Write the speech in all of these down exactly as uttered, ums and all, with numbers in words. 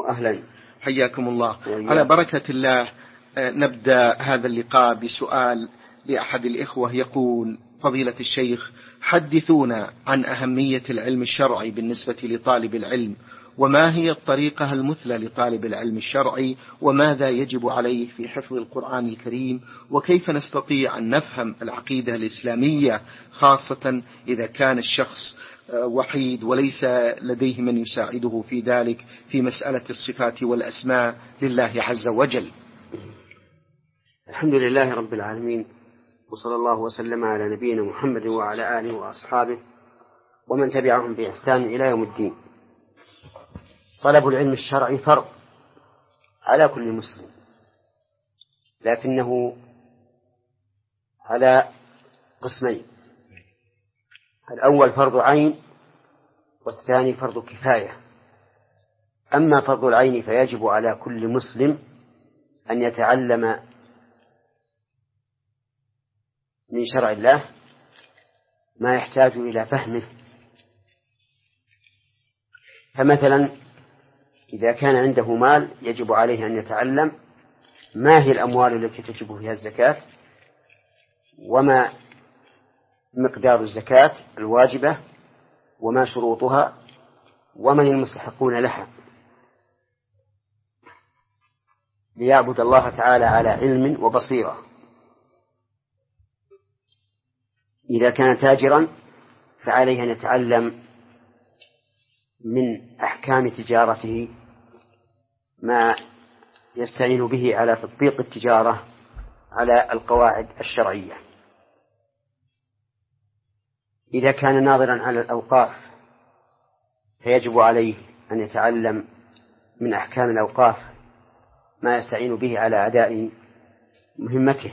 أهلا. حياكم الله. على بركة الله نبدأ هذا اللقاء بسؤال لأحد الإخوة يقول: فضيلة الشيخ، حدثونا عن أهمية العلم الشرعي بالنسبة لطالب العلم، وما هي الطريقة المثلى لطالب العلم الشرعي، وماذا يجب عليه في حفظ القرآن الكريم، وكيف نستطيع أن نفهم العقيدة الإسلامية، خاصة إذا كان الشخص وحيد وليس لديه من يساعده في ذلك في مسألة الصفات والأسماء لله عز وجل. الحمد لله رب العالمين، وصلى الله وسلم على نبينا محمد وعلى آله وأصحابه ومن تبعهم بإحسان إلى يوم الدين. طلب العلم الشرعي فرض على كل مسلم، لكنه على قسمين: الأول فرض عين، والثاني فرض كفاية. أما فرض العين فيجب على كل مسلم أن يتعلم من شرع الله ما يحتاج إلى فهمه. فمثلا إذا كان عنده مال يجب عليه أن يتعلم ما هي الأموال التي تجب فيها الزكاة، وما مقدار الزكاة الواجبة، وما شروطها، ومن المستحقون لها، ليعبد الله تعالى على علم وبصيرة. إذا كان تاجرا فعليه أن يتعلم من أحكام تجارته ما يستعين به على تطبيق التجارة على القواعد الشرعية. إذا كان ناظرا على الأوقاف فيجب عليه أن يتعلم من أحكام الأوقاف ما يستعين به على أداء مهمته،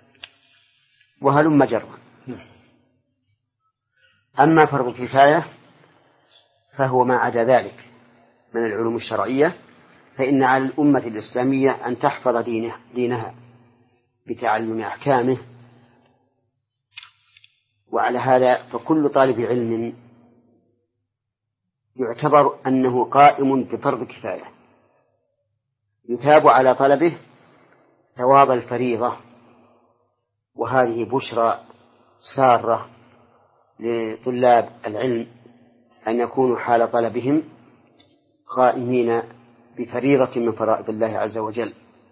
وهلم جرا. أما فرض كفاية فهو ما عدا ذلك من العلوم الشرعية، فإن على الأمة الإسلامية أن تحفظ دينه دينها بتعلم أحكامه. وعلى هذا فكل طالب علم يعتبر أنه قائم بفرض كفاية، يثاب على طلبه ثواب الفريضة. وهذه بشرى سارة لطلاب العلم أن يكونوا حال طلبهم قائمين بفريضة من فرائض الله عز وجل.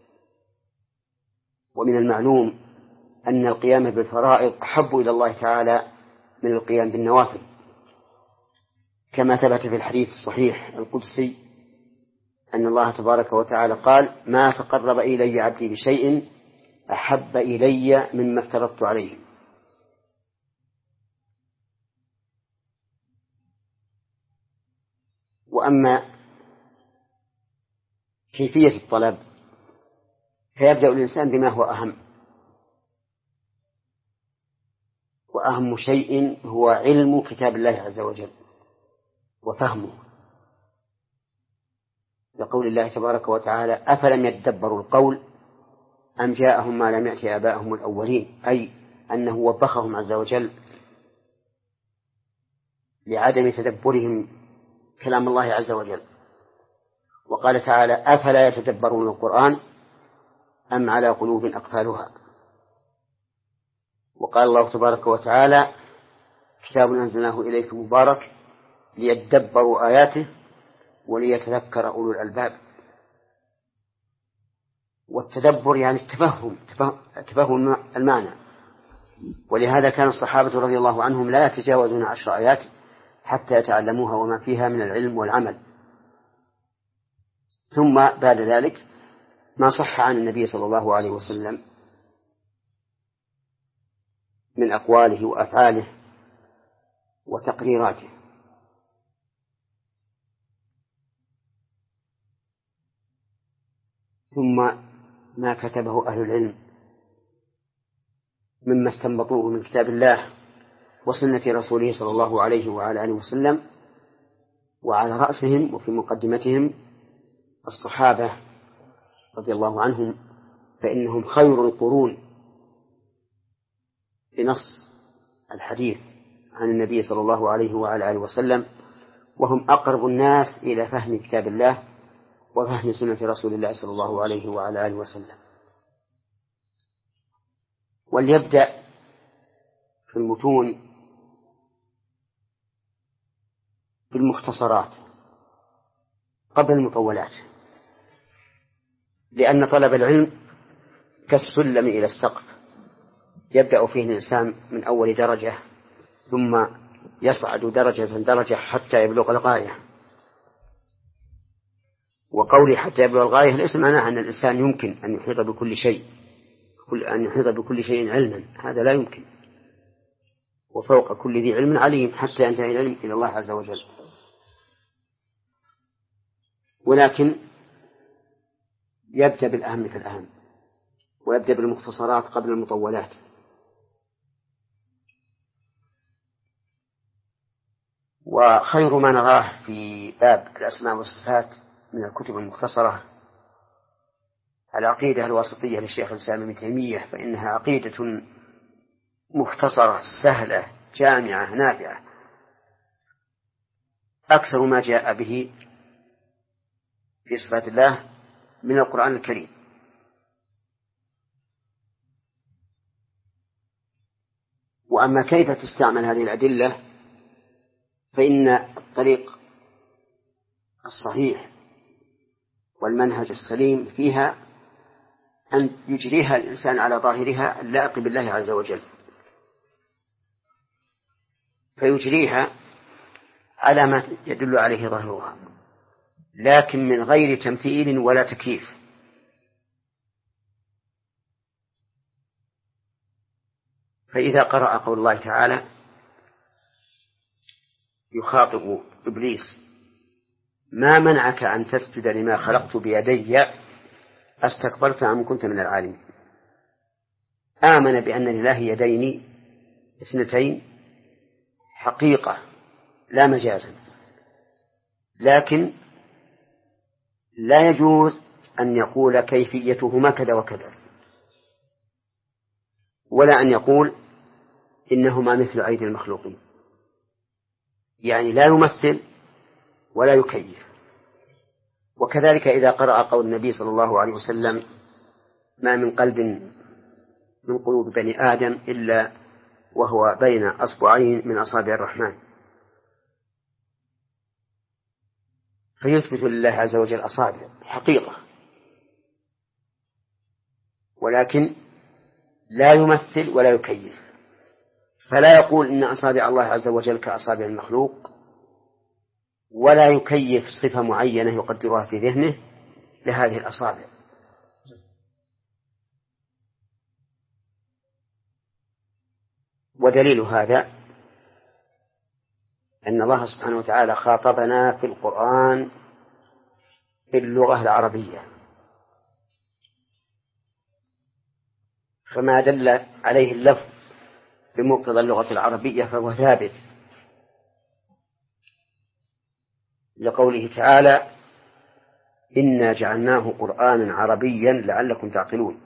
ومن المعلوم أن القيام بالفرائض أحب إلى الله تعالى من القيام بالنوافل، كما ثبت في الحديث الصحيح القدسي أن الله تبارك وتعالى قال: ما تقرب إلي عبدي بشيء أحب إلي مما افترضت عليه. وأما كيفية الطلب فيبدأ الإنسان بما هو أهم، وأهم شيء هو علم كتاب الله عز وجل وفهمه، لقول الله تبارك وتعالى: أفلم يتدبروا القول أم جاءهم ما لم يأت آباءهم الأولين، أي أنه وبخهم عز وجل لعدم تدبرهم كلام الله عز وجل. وقال تعالى: أفلا يتدبرون القرآن أم على قلوب أقفالها. وقال الله تبارك وتعالى: كتاب أنزلناه إليك مبارك ليدبروا آياته وليتذكر أولو الألباب. والتدبر يعني التفهم تفهم المعنى. ولهذا كان الصحابة رضي الله عنهم لا يتجاوزون عشر آيات حتى يتعلموها وما فيها من العلم والعمل. ثم بعد ذلك ما صح عن النبي صلى الله عليه وسلم من أقواله وأفعاله وتقريراته. ثم ما كتبه أهل العلم مما استنبطوه من كتاب الله وسنة رسوله صلى الله عليه وعلى آله وسلم، وعلى رأسهم وفي مقدمتهم الصحابة رضي الله عنهم، فإنهم خير القرون بنص الحديث عن النبي صلى الله عليه وعلى آله وسلم، وهم أقرب الناس إلى فهم كتاب الله وفهم سنة رسول الله صلى الله عليه وعلى آله وسلم. وليبدأ في المتون بالمختصرات قبل المطولات، لأن طلب العلم كالسلم إلى السقف، يبدأ فيه الإنسان من أول درجة ثم يصعد درجة درجة حتى يبلغ الغاية. وقولي حتى يبلغ الغاية ليس معناه أن الإنسان يمكن أن يحيط بكل شيء أن يحيط بكل شيء علما، هذا لا يمكن. وفوق كل ذي علم عليم حتى ينتهي العلم إلى الله عز وجل. ولكن يبدأ بالأهم فالأهم، ويبدأ بالمختصرات قبل المطولات. وخير ما نراه في باب الأسماء والصفات من الكتب المختصرة العقيدة الواسطية للشيخ الإسلام ابن تيمية، فإنها عقيدة مختصرة سهلة جامعة نافعة، أكثر ما جاء به في صفات الله من القرآن الكريم. وأما كيف تستعمل هذه الأدلة فإن الطريق الصحيح والمنهج السليم فيها أن يجريها الإنسان على ظاهرها اللائق بالله عز وجل، فيجريها على ما يدل عليه ظاهرها، لكن من غير تمثيل ولا تكييف. فإذا قرأ قول الله تعالى يخاطب إبليس: ما منعك أن تسجد لما خلقت بيدي أستكبرت أم كنت من العالمين؟ آمن بأن لله يدين اثنتين حقيقة لا مجازا، لكن لا يجوز أن يقول كيفيتهما كذا وكذا، ولا أن يقول إنهما مثل أيدي المخلوقين، يعني لا يمثل ولا يكيف. وكذلك إذا قرأ قول النبي صلى الله عليه وسلم: ما من قلب من قلوب بني آدم إلا وهو بين أصبعين من أصابع الرحمن، فيثبت لله عز وجل أصابع حقيقة، ولكن لا يمثل ولا يكيف. فلا يقول إن أصابع الله عز وجل كأصابع المخلوق، ولا يكيف صفة معينة يقدرها في ذهنه لهذه الأصابع. ودليل هذا أن الله سبحانه وتعالى خاطبنا في القرآن باللغة العربية، فما دل عليه اللفظ بمقتضى اللغة العربية فهو ثابت، لقوله تعالى: إنا جعلناه قرآنا عربيا لعلكم تعقلون،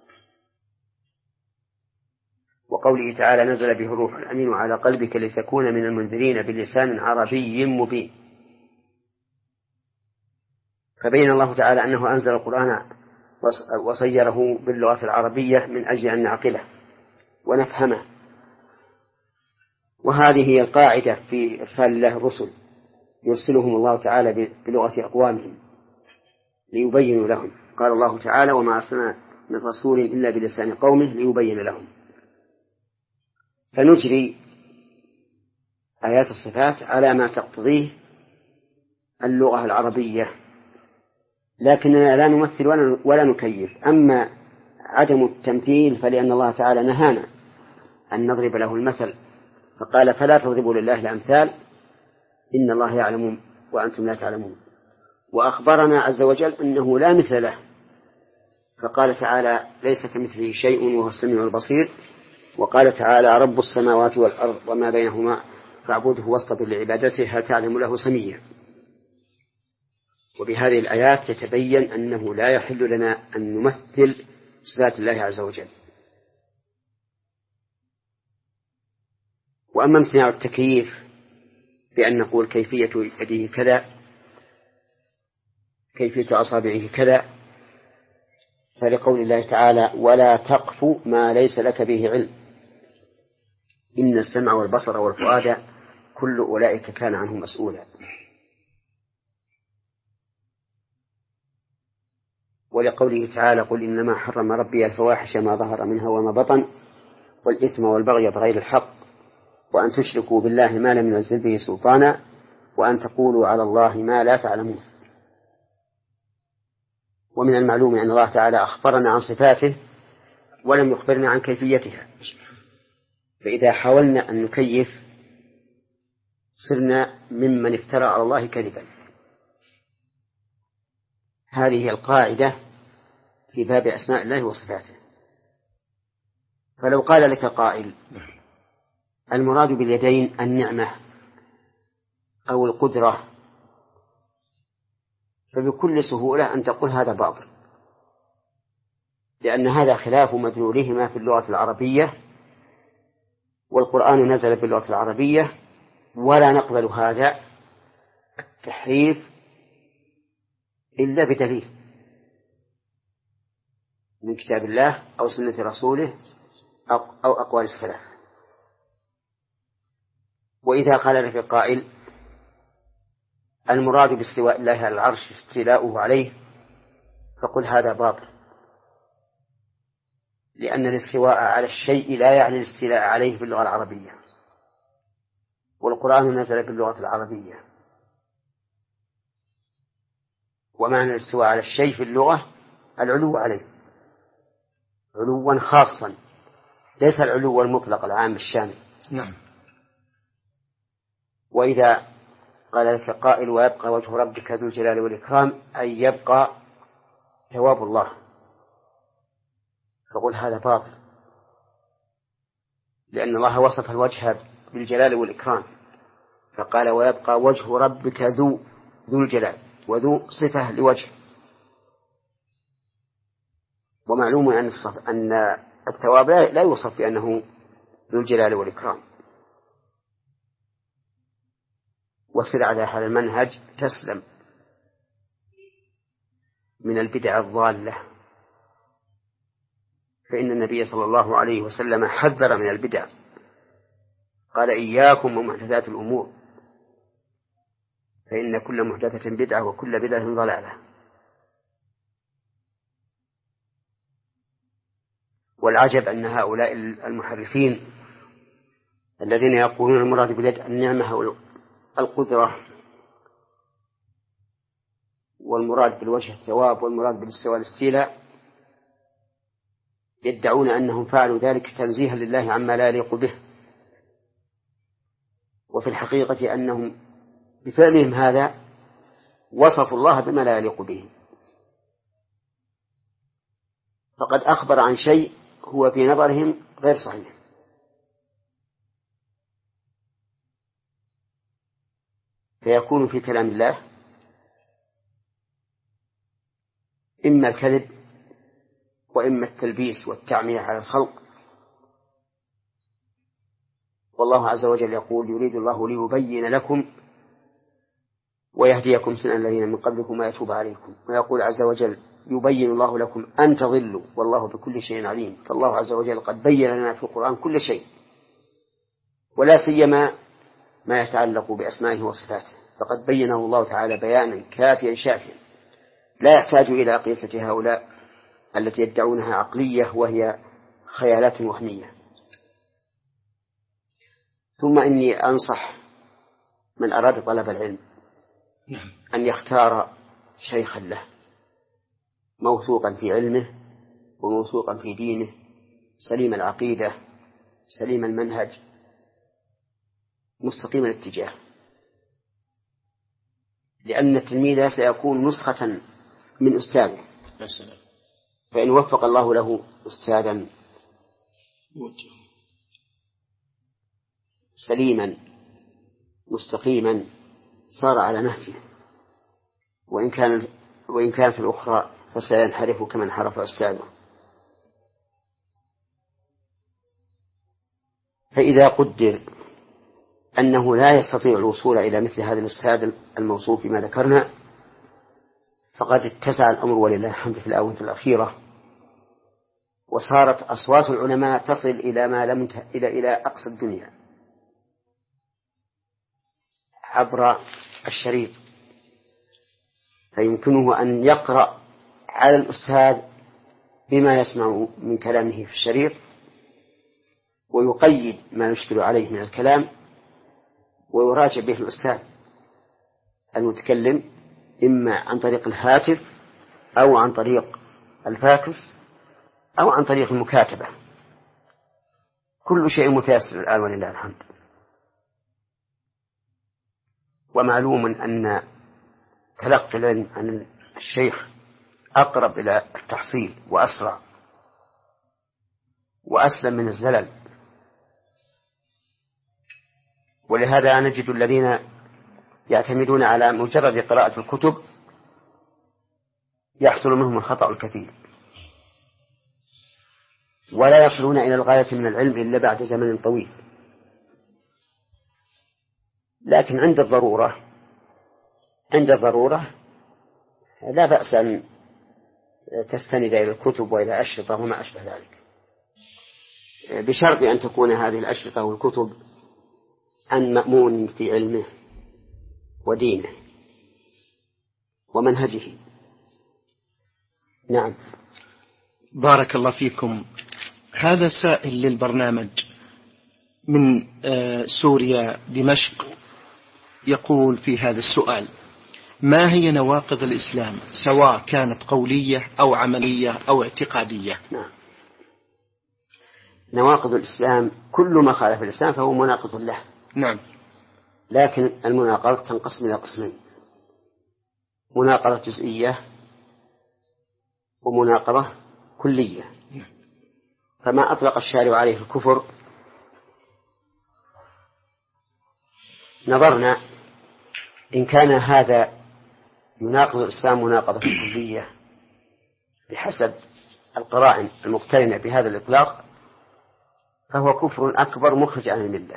وقوله تعالى: نزل به الروح الأمين على قلبك لتكون من المنذرين بلسان عربي مبين. فبين الله تعالى أنه أنزل القرآن وصيره باللغة العربية من أجل أن نعقله ونفهمه. وهذه هي القاعدة في إرسال الله الرسل، يرسلهم الله تعالى بلغة أقوامهم ليبينوا لهم. قال الله تعالى: وما أرسلنا من رسول إلا بلسان قومه ليبين لهم. فنجري آيات الصفات على ما تقتضيه اللغة العربية، لكننا لا نمثل ولا نكيف. أما عدم التمثيل فلأن الله تعالى نهانا أن نضرب له المثل، فقال: فلا تضربوا لله الأمثال إن الله يعلم وأنتم لا تعلمون. وأخبرنا عز وجل أنه لا مثل له، فقال تعالى: ليس كمثله شيء وهو السميع البصير. وقال تعالى: رب السماوات والأرض وما بينهما فاعبده واصطبر لعبادته هل تعلم له سميا. وبهذه الآيات يتبين أنه لا يحل لنا أن نمثل صفات الله عز وجل. وأما امتناع التكييف بأن نقول كيفية يده كذا كيفية أصابعه كذا، فلقول الله تعالى ولا تقف ما ليس لك به علم إن السمع والبصر والفؤاد كل أولئك كان عنه مسؤولا. ولقوله تعالى قل إنما حرم ربي الفواحش ما ظهر منها وما بطن والإثم والبغي بغير الحق وأن تشركوا بالله ما لم ينزل به سلطانا وأن تقولوا على الله ما لا تعلمون. ومن المعلوم أن الله تعالى أخبرنا عن صفاته ولم يخبرنا عن كيفيتها، فإذا حاولنا أن نكيف صرنا ممن افترى على الله كذبا. هذه هي القاعدة في باب أسماء الله وصفاته. فلو قال لك قائل المراد باليدين النعمة أو القدرة، فبكل سهولة أن تقول هذا باطل، لأن هذا خلاف مدلولهما في اللغة العربية، والقرآن نزل باللغة العربية، ولا نقبل هذا التحريف إلا بدليل من كتاب الله أو سنة رسوله أو أقوال السلف. وإذا قال لك قائل المراد باستواء الله على العرش استيلاؤه عليه، فقل هذا باطل، لأن الاستواء على الشيء لا يعني الاستيلاء عليه باللغة العربية، والقرآن نزل باللغة العربية، ومعنى الاستواء على الشيء في اللغة العلو عليه علوا خاصا، ليس العلو المطلق العام الشامل. نعم. وإذا قال لك قائل ويبقى وجه ربك ذو الجلال والإكرام أي يبقى ثواب الله، فقل هذا باطل، لأن الله وصف الوجه بالجلال والإكرام فقال ويبقى وجه ربك ذو ذو الجلال، وذو صفة لوجه. ومعلوم أن الصف أن الثواب لا يوصف بأنه ذو الجلال والإكرام. وسر على هذا المنهج تسلم من البدع الضالة، فإن النبي صلى الله عليه وسلم حذر من البدع، قال إياكم ومحدثات الأمور فإن كل محدثة بدعة وكل بدعة ضلالة. والعجب أن هؤلاء المحرفين الذين يقولون المراد باليد النعمة والقدرة، والمراد بالوجه الثواب، والمراد بالاستواء الاستيلاء، يدعون أنهم فعلوا ذلك تنزيها لله عما لا يليق به، وفي الحقيقة أنهم بفعلهم هذا وصفوا الله بما لا يليق به، فقد أخبر عن شيء هو في نظرهم غير صحيح. فيكون في كلام الله إما الكذب وإما التلبيس والتعمية على الخلق. والله عز وجل يقول يريد الله ليبين لكم ويهديكم سنن الذين من قبلكم ويتوب عليكم. ويقول عز وجل يبين الله لكم أن تضلوا والله بكل شيء عليم. فالله عز وجل قد بين لنا في القرآن كل شيء، ولا سيما ما يتعلق بأسمائه وصفاته، فقد بينه الله تعالى بيانا كافيا شافيا لا يحتاج إلى قياسة هؤلاء التي يدعونها عقلية وهي خيالات وهمية. ثم إني أنصح من أراد طلب العلم أن يختار شيخا له موثوقا في علمه وموثوقا في دينه، سليم العقيدة سليم المنهج مستقيم الاتجاه، لأن التلميذ سيكون نسخة من أستاذه، فإن وفق الله له أستاذا سليما مستقيما صار على نهجه، وإن كان وإن كانت الأخرى فسينحرف كما انحرف أستاذه. فإذا قدر أنه لا يستطيع الوصول إلى مثل هذا الأستاذ الموصوف بما ذكرنا، فقد اتسع الأمر ولله الحمد في الآونة الأخيرة، وصارت أصوات العلماء تصل إلى ما لم إلى إلى أقصى الدنيا عبر الشريط، فيمكنه أن يقرأ على الأستاذ بما يسمع من كلامه في الشريط، ويقيد ما يشكل عليه من الكلام، ويراجع به الأستاذ المتكلم إما عن طريق الهاتف أو عن طريق الفاكس أو عن طريق المكاتبة. كل شيء متيسر الآن ولله الحمد. ومعلوم أن تلقي العلم عن الشيخ أقرب إلى التحصيل وأسرع وأسلم من الزلل، ولهذا نجد الذين يعتمدون على مجرد قراءة الكتب يحصل منهم الخطأ الكثير، ولا يصلون إلى الغاية من العلم إلا بعد زمن طويل. لكن عند الضرورة عند الضرورة لا بأس أن تستند إلى الكتب وإلى أشرطة وما أشبه ذلك، بشرط أن تكون هذه الأشرطة والكتب عن مأمون في علمه ودينه ومنهجه. نعم. بارك الله فيكم. هذا سائل للبرنامج من سوريا دمشق يقول في هذا السؤال: ما هي نواقض الإسلام سواء كانت قولية أو عملية أو اعتقادية؟ نعم. نواقض الإسلام كل ما خالف الإسلام فهو مناقض له. نعم. لكن المناقضة تنقسم إلى قسمين: مناقضة جزئية ومناقضة كلية. فما أطلق الشارع عليه الكفر نظرنا إن كان هذا يناقض الإسلام مناقضة كلية بحسب القرائن المقترنة بهذا الإطلاق فهو كفر أكبر مخرج عن الملة.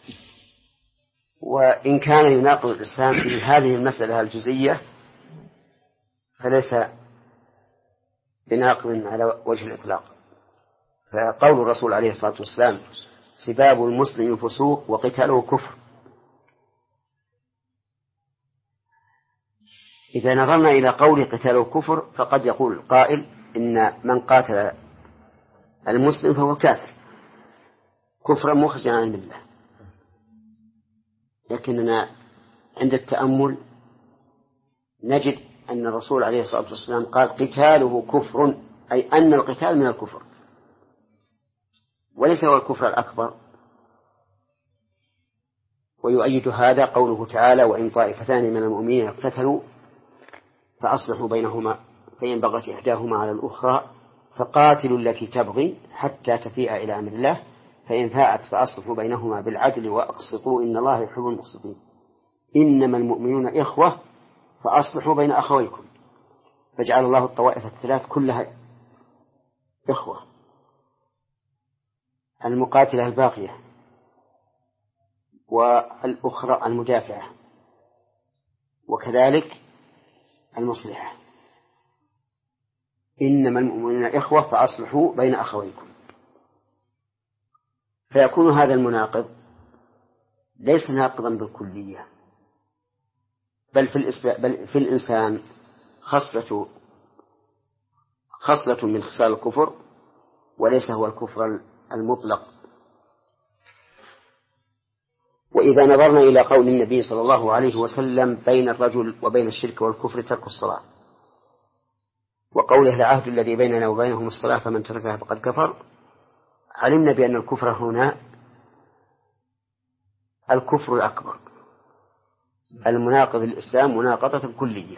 وإن كان يناقض الإسلام في هذه المسألة الجزئية فليس بناقض على وجه الإطلاق. فقول الرسول عليه الصلاة والسلام: سباب المسلم فسوق وقتاله كفر. إذا نظرنا إلى قول قتاله كفر فقد يقول القائل إن من قاتل المسلم فهو كافر كفرا مخرجا عن الملة. لكننا عند التأمل نجد أن الرسول عليه الصلاة والسلام قال: قتاله كفر، أي أن القتال من الكفر وليس هو الكفر الأكبر. ويؤيد هذا قوله تعالى: وإن طائفتان من المؤمنين اقتتلوا فأصلحوا بينهما فإن بغت إحداهما على الأخرى فقاتلوا التي تبغي حتى تفيء إلى أمر الله فإن فاءت فأصلحوا بينهما بالعدل وأقسطوا إن الله يحب المقسطين إنما المؤمنون إخوة فأصلحوا بين أخويكم. فجعل الله الطوائف الثلاث كلها إخوة: المقاتلة الباقية والأخرى المدافعة وكذلك المصلحة. إنما المؤمنون إخوة فأصلحوا بين أخويكم. فيكون هذا المناقض ليس ناقضا بالكلية، بل في, بل في الإنسان خصلة خصلة من خصال الكفر وليس هو الكفر المطلق. وإذا نظرنا إلى قول النبي صلى الله عليه وسلم: بين الرجل وبين الشرك والكفر ترك الصلاة، وقوله: العهد الذي بيننا وبينهم الصلاة فمن تركها فقد كفر، علمنا بأن الكفر هنا الكفر الأكبر المناقض للإسلام مناقضة كلية،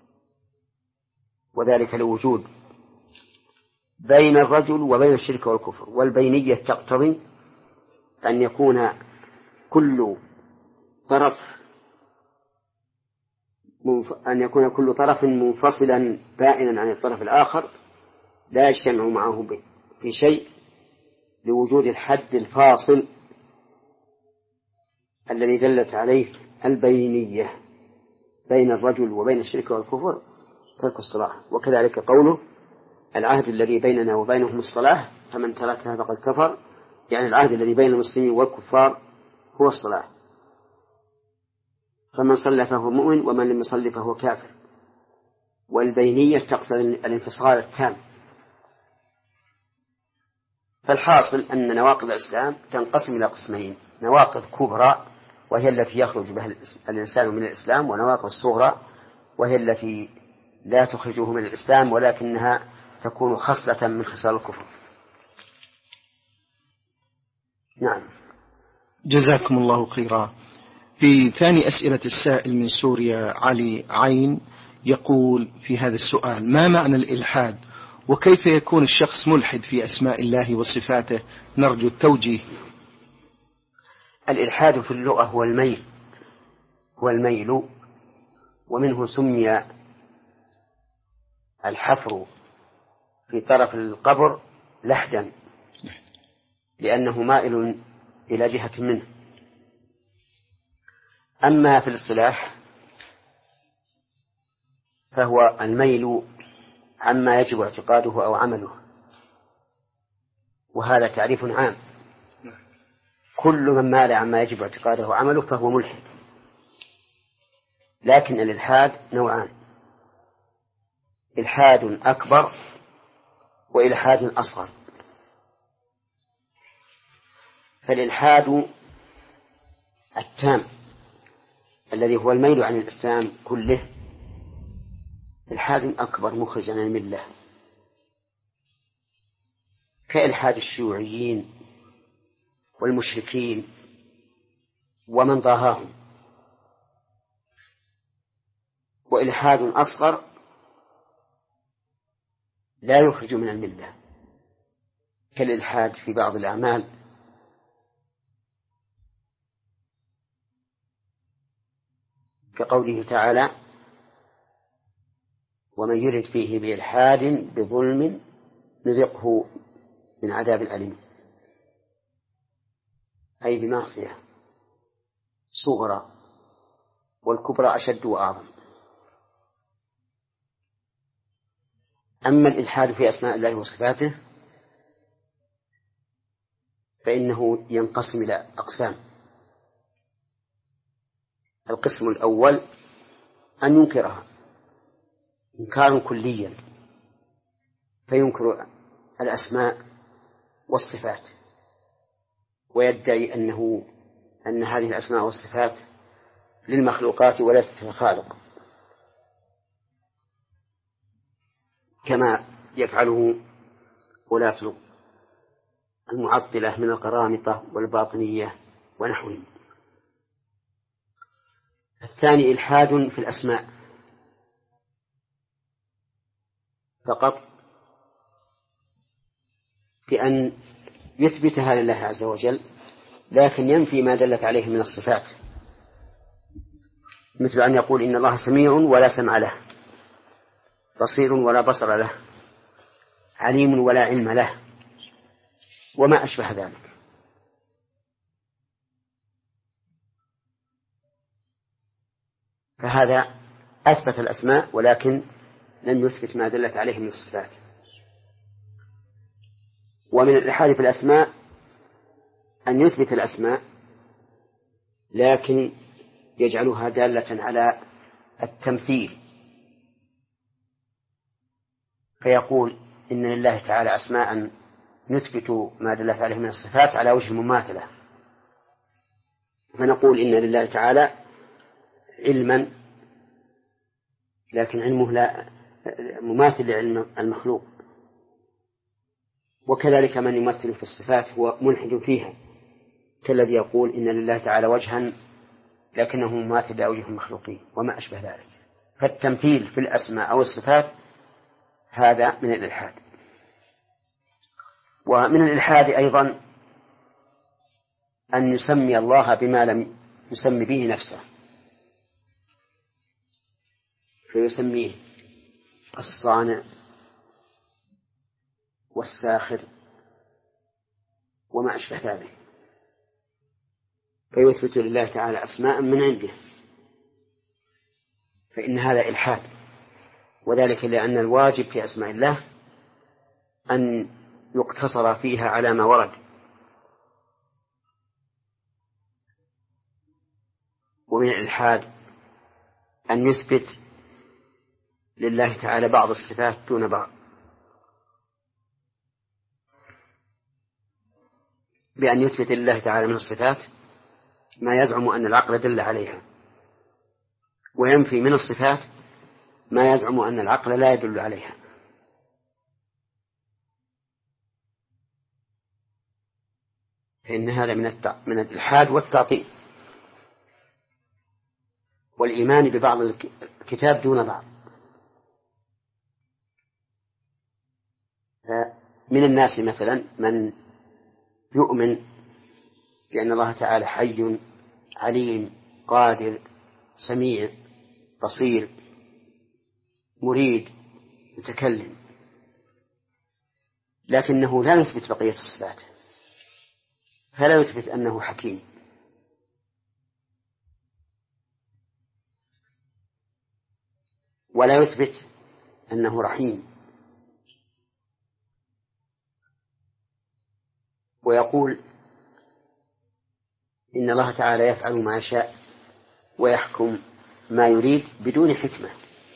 وذلك لوجود بين الرجل وبين الشرك والكفر. والبينية تقتضي أن يكون كل طرف أن يكون كل طرف منفصلا بائنا عن الطرف الآخر لا يجتمع معه في شيء، لوجود الحد الفاصل الذي دلت عليه البينية بين الرجل وبين الشرك والكفر ترك الصلاة. وكذلك قوله العهد الذي بيننا وبينهم الصلاة فمن تركها فقد كفر، يعني العهد الذي بين المسلمين والكفار هو الصلاة، فمن صلى فهو مؤمن ومن لم يصلي فهو كافر. والبينية تقتضي الانفصال التام. فالحاصل أن نواقض الإسلام تنقسم إلى قسمين: نواقض كبرى وهي التي يخرج بها الإنسان من الإسلام، ونواقض صغرى وهي التي لا تخرجه من الإسلام ولكنها تكون خصلة من خصال الكفر. نعم. جزاكم الله خيرا. في ثاني أسئلة السائل من سوريا علي عين يقول في هذا السؤال: ما معنى الإلحاد؟ وكيف يكون الشخص ملحد في أسماء الله وصفاته؟ نرجو التوجيه. الإلحاد في اللغة هو الميل، هو الميل، ومنه سمي الحفر في طرف القبر لحدا لأنه مائل إلى جهة منه. أما في الاصطلاح فهو الميل عما يجب اعتقاده أو عمله، وهذا تعريف عام. كل من مال عما يجب اعتقاده أو عمله فهو ملحد. لكن الإلحاد نوعان: إلحاد أكبر وإلحاد أصغر. فالإلحاد التام الذي هو الميل عن الإسلام كله إلحاد أكبر مخرج عن الملة، كإلحاد الشيوعيين والمشركين ومن ضاهاهم. وإلحاد أصغر لا يخرج من الملة، كالإلحاد في بعض الأعمال، كقوله تعالى: ومن يرد فيه بإلحاد بظلم نذقه من عذاب أليم، أي بمعصية صغرى، والكبرى أشد وأعظم. أما الإلحاد في أسماء الله وصفاته فإنه ينقسم إلى أقسام. القسم الأول أن ينكرها إنكارا كليا، فينكر الأسماء والصفات ويدعي أنه أن هذه الأسماء والصفات للمخلوقات وليست للخالق، كما يفعله ولاة المعطلة من القرامطة والباطنية ونحوهم. الثاني إلحاد في الأسماء فقط، بأن يثبتها لله عز وجل لكن ينفي ما دلت عليه من الصفات، مثل أن يقول إن الله سميع ولا سمع له، بصير ولا بصر له، عليم ولا علم له، وما أشبه ذلك. فهذا أثبت الأسماء ولكن لم يثبت ما دلت عليه من الصفات. ومن الإلحاد في الأسماء أن يثبت الأسماء لكن يجعلها دالة على التمثيل، فيقول إن لله تعالى أسماء نثبت ما دلت عليه من الصفات على وجه المماثلة، فنقول إن لله تعالى علما لكن علمه لا مماثل لعلم المخلوق. وكذلك من يمثل في الصفات هو ملحد فيها، كالذي يقول إن لله تعالى وجها لكنه مماثل لأوجه المخلوقين وما أشبه ذلك. فالتمثيل في الأسماء أو الصفات هذا من الإلحاد. ومن الإلحاد أيضا أن يسمي الله بما لم يسمي به نفسه، فيسميه الصانع والساخر وما أشبه ذلك، فيثبت لله تعالى أسماء من عنده، فإن هذا إلحاد. وذلك لأن الواجب في أسماء الله أن يقتصر فيها على ما ورد، ومن الإلحاد أن يثبت لله تعالى بعض الصفات دون بعض، بأن يثبت لله تعالى من الصفات ما يزعم أن العقل دل عليها، وينفي من الصفات ما يزعم أن العقل لا يدل عليها. فإن هذا من من الإلحاد والتعطيل، والإيمان ببعض الكتاب دون بعض. من الناس مثلا من يؤمن بأن الله تعالى حي عليم قادر سميع بصير مريد متكلم، لكنه لا يثبت بقية الصفات، فلا يثبت أنه حكيم، ولا يثبت أنه رحيم، ويقول إن الله تعالى يفعل ما يشاء ويحكم ما يريد بدون حكمة.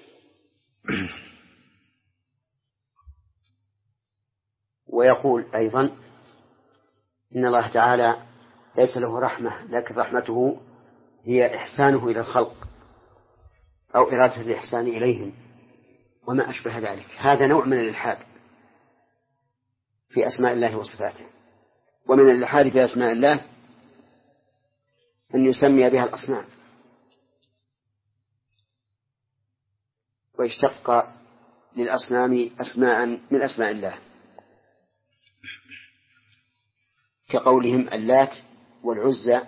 ويقول أيضا إن الله تعالى ليس له رحمة، لكن رحمته هي إحسانه إلى الخلق أو إرادة الإحسان إليهم وما أشبه ذلك. هذا نوع من الإلحاد في أسماء الله وصفاته. ومن الإلحاد في أسماء الله أن يسمي بها الأصنام ويشتق للأصنام أسماء من أسماء الله، كقولهم اللات والعزى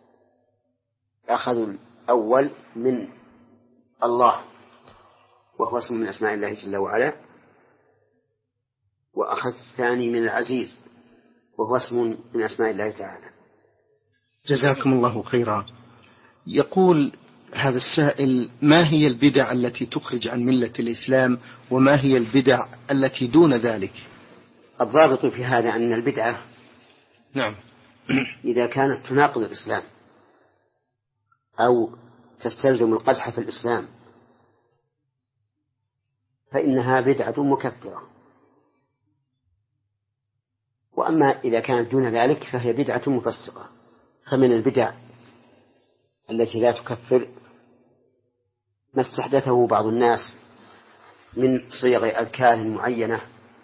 أخذوا الأول من الله وهو اسم من أسماء الله جل وعلا، وأخذ الثاني من العزيز وهو اسم من أسماء الله تعالى. جزاكم الله خيرا. يقول هذا السائل: ما هي البدع التي تخرج عن ملة الإسلام، وما هي البدع التي دون ذلك؟ الضابط في هذا أن البدعة نعم إذا كانت تناقض الإسلام أو تستلزم القدح في الإسلام فإنها بدعة مكفرة، وأما إذا كانت دون ذلك فهي بدعة مفسقة. فمن البدع التي لا تكفر ما استحدثه بعض الناس من صيغ أذكار معينة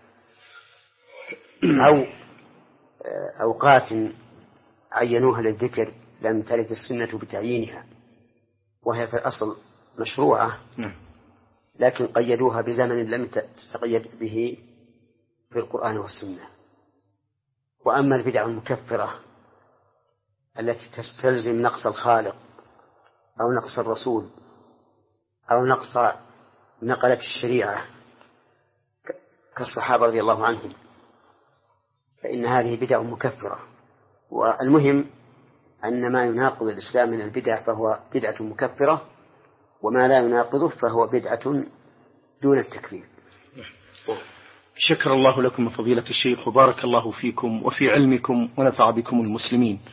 أو أوقات عينوها للذكر لم ترد السنة بتعيينها، وهي في الأصل مشروعة، لكن قيدوها بزمن لم تتقيد به في القرآن والسنة. وأما البدع المكفرة التي تستلزم نقص الخالق أو نقص الرسول أو نقص نقلة الشريعة كالصحابة رضي الله عنهم فإن هذه بدع مكفرة. والمهم أن ما يناقض الإسلام من البدع فهو بدعة مكفرة، وما لا يناقضه فهو بدعة دون التكفير. شكر الله لكم فضيلة الشيخ، وبارك الله فيكم وفي علمكم ونفع بكم المسلمين.